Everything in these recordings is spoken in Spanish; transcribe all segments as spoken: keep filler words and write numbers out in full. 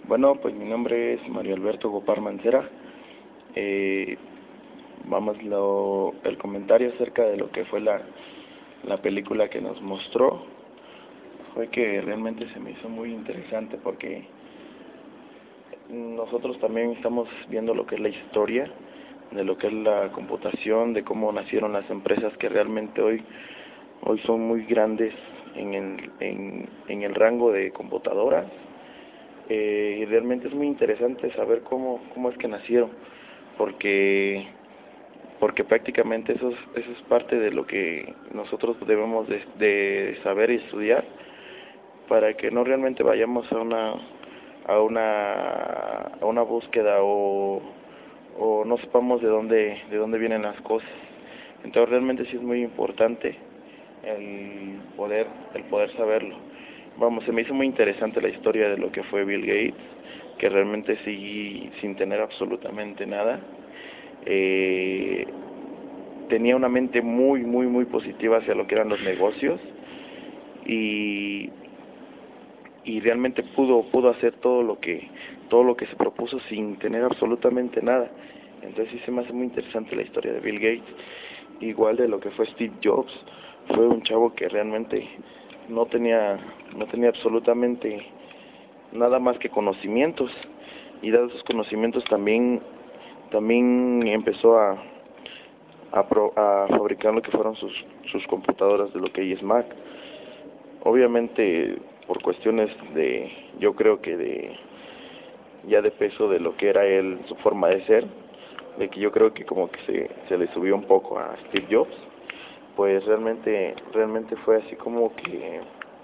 Bueno, pues mi nombre es Mario Alberto Gopar Mancera. Eh, vamos, lo, el comentario acerca de lo que fue la, la película que nos mostró fue que realmente se me hizo muy interesante porque nosotros también estamos viendo lo que es la historia de lo que es la computación, de cómo nacieron las empresas que realmente hoy hoy son muy grandes en el, en, en el rango de computadoras. Eh, y realmente es muy interesante saber cómo cómo es que nacieron, porque porque prácticamente eso es, eso es parte de lo que nosotros debemos de, de saber y estudiar para que no realmente vayamos a una a una a una búsqueda o o no sepamos de dónde de dónde vienen las cosas. Entonces realmente sí es muy importante el poder el poder saberlo. Vamos, se me hizo muy interesante la historia de lo que fue Bill Gates, que realmente sí, sin tener absolutamente nada, eh, tenía una mente muy, muy, muy positiva hacia lo que eran los negocios y, y realmente pudo, pudo hacer todo lo que, todo lo que se propuso sin tener absolutamente nada. Entonces sí se me hace muy interesante la historia de Bill Gates, igual de lo que fue Steve Jobs. Fue un chavo que realmente no tenía, no tenía absolutamente nada más que conocimientos, y dados esos conocimientos también, también empezó a, a, pro, a fabricar lo que fueron sus, sus computadoras de lo que hoy es Mac. Obviamente por cuestiones de, yo creo que de, ya de peso de lo que era él, su forma de ser, de que yo creo que como que se, se le subió un poco a Steve Jobs, pues realmente, realmente fue así como que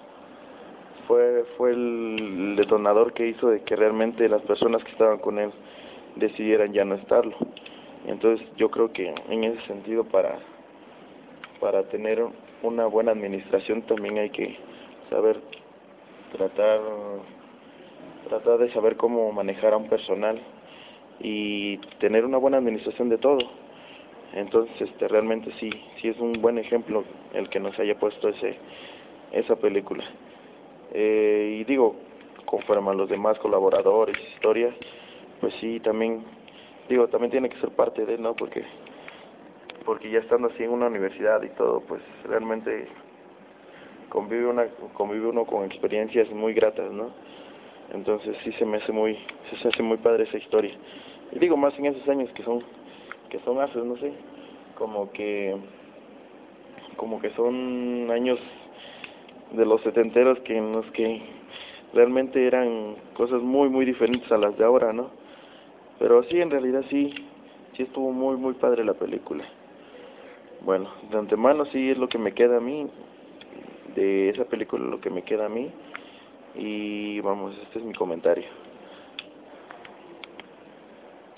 fue, fue el detonador que hizo de que realmente las personas que estaban con él decidieran ya no estarlo. Entonces yo creo que en ese sentido para, para tener una buena administración también hay que saber tratar, tratar de saber cómo manejar a un personal y tener una buena administración de todo. Entonces este realmente sí, sí es un buen ejemplo el que nos haya puesto ese, esa película. Eh, y digo, conforme a los demás colaboradores, historias, pues sí, también, digo, también tiene que ser parte de, ¿no? Porque, porque ya estando así en una universidad y todo, pues realmente convive una, convive uno con experiencias muy gratas, ¿no? Entonces sí se me hace muy, se hace muy padre esa historia. Y digo, más en esos años que son, que son hace, no sé, como que, como que son años de los setenteros que en los que realmente eran cosas muy muy diferentes a las de ahora, ¿no? Pero sí, en realidad sí, sí estuvo muy muy padre la película. Bueno, de antemano sí es lo que me queda a mí, de esa película lo que me queda a mí, y vamos, este es mi comentario.